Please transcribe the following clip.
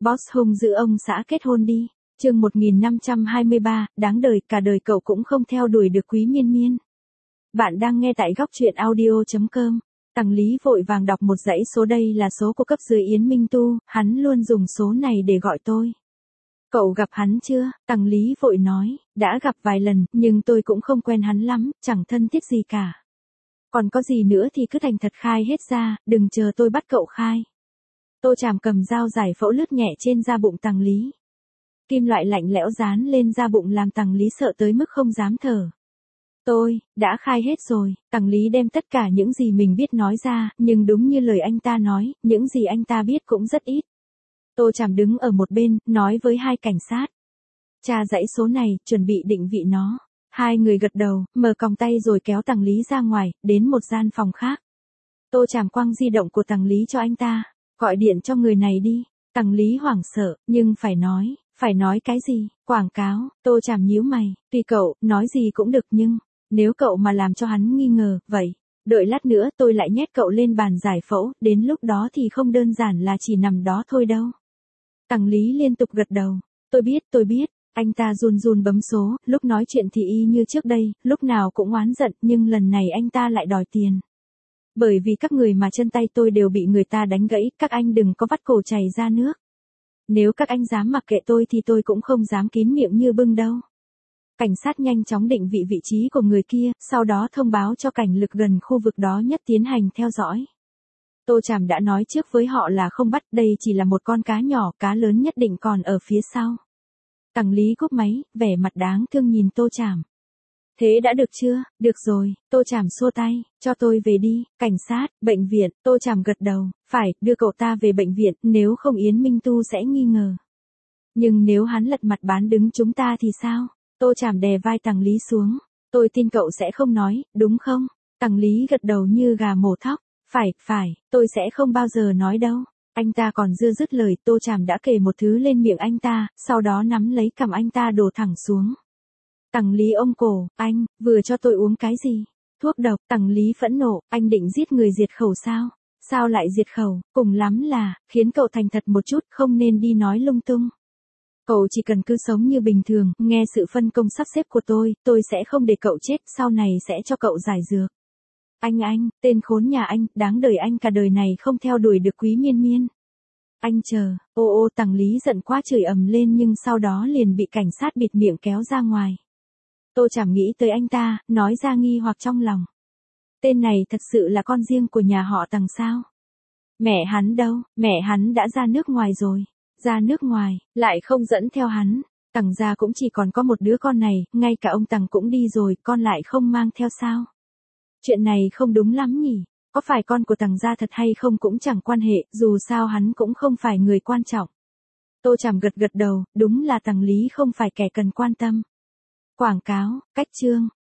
Boss hung dữ ông xã kết hôn đi. Chương 1523, đáng đời, cả đời cậu cũng không theo đuổi được Quý Miên Miên. Bạn đang nghe tại góc truyện audio.com. Tằng Lý vội vàng đọc một dãy số, đây là số của cấp dưới Yến Minh Tu, hắn luôn dùng số này để gọi tôi. Cậu gặp hắn chưa? Tằng Lý vội nói, đã gặp vài lần, nhưng tôi cũng không quen hắn lắm, chẳng thân thiết gì cả. Còn có gì nữa thì cứ thành thật khai hết ra, đừng chờ tôi bắt cậu khai. Tô Tràm cầm dao giải phẫu lướt nhẹ trên da bụng Tằng Lý. Kim loại lạnh lẽo dán lên da bụng làm Tằng Lý sợ tới mức không dám thở. Tôi đã khai hết rồi. Tằng Lý đem tất cả những gì mình biết nói ra, nhưng đúng như lời anh ta nói, những gì anh ta biết cũng rất ít. Tô Tràm đứng ở một bên, nói với hai cảnh sát. Tra dãy số này, chuẩn bị định vị nó. Hai người gật đầu, mở còng tay rồi kéo Tằng Lý ra ngoài, đến một gian phòng khác. Tô Tràm quăng di động của Tằng Lý cho anh ta. Gọi điện cho người này đi. Tằng Lý hoảng sợ, nhưng phải nói cái gì? Quảng cáo. Tô Tràm nhíu mày, tùy cậu, nói gì cũng được, nhưng nếu cậu mà làm cho hắn nghi ngờ, vậy, đợi lát nữa tôi lại nhét cậu lên bàn giải phẫu, đến lúc đó thì không đơn giản là chỉ nằm đó thôi đâu. Tằng Lý liên tục gật đầu, tôi biết, anh ta run run bấm số, lúc nói chuyện thì y như trước đây, lúc nào cũng oán giận, nhưng lần này anh ta lại đòi tiền. Bởi vì các người mà chân tay tôi đều bị người ta đánh gãy, các anh đừng có vắt cổ chảy ra nước. Nếu các anh dám mặc kệ tôi thì tôi cũng không dám kín miệng như bưng đâu. Cảnh sát nhanh chóng định vị trí của người kia, sau đó thông báo cho cảnh lực gần khu vực đó nhất tiến hành theo dõi. Tô Tràm đã nói trước với họ là không bắt, đây chỉ là một con cá nhỏ, cá lớn nhất định còn ở phía sau. Tằng Lý cúp máy, vẻ mặt đáng thương nhìn Tô Tràm. Thế đã được chưa? Được rồi. Tô Tràm xua tay, cho tôi về đi. Cảnh sát, bệnh viện. Tô Tràm gật đầu, phải, đưa cậu ta về bệnh viện, nếu không Yến Minh Tu sẽ nghi ngờ. Nhưng nếu hắn lật mặt bán đứng chúng ta thì sao? Tô Tràm đè vai Tằng Lý xuống. Tôi tin cậu sẽ không nói, đúng không? Tằng Lý gật đầu như gà mổ thóc. Phải, tôi sẽ không bao giờ nói đâu. Anh ta còn chưa dứt lời, Tô Tràm đã kề một thứ lên miệng anh ta, sau đó nắm lấy cằm anh ta đổ thẳng xuống. Tằng Lý ôm cổ, anh, vừa cho tôi uống cái gì? Thuốc độc. Tằng Lý phẫn nộ, anh định giết người diệt khẩu sao? Sao lại diệt khẩu? Cùng lắm là, khiến cậu thành thật một chút, không nên đi nói lung tung. Cậu chỉ cần cứ sống như bình thường, nghe sự phân công sắp xếp của tôi sẽ không để cậu chết, sau này sẽ cho cậu giải dược. Anh, tên khốn nhà anh, đáng đời anh cả đời này không theo đuổi được Quý Miên Miên. Anh chờ, Tằng Lý giận quá chửi ầm lên nhưng sau đó liền bị cảnh sát bịt miệng kéo ra ngoài. Tô Tràm nghĩ tới anh ta, nói ra nghi hoặc trong lòng. Tên này thật sự là con riêng của nhà họ Tằng sao? Mẹ hắn đâu? Mẹ hắn đã ra nước ngoài rồi. Ra nước ngoài, lại không dẫn theo hắn. Tằng gia cũng chỉ còn có một đứa con này, ngay cả ông Tằng cũng đi rồi, con lại không mang theo sao? Chuyện này không đúng lắm nhỉ? Có phải con của Tằng gia thật hay không cũng chẳng quan hệ, dù sao hắn cũng không phải người quan trọng. Tô Tràm gật đầu, đúng là Tằng Lý không phải kẻ cần quan tâm. Quảng cáo, cách chương.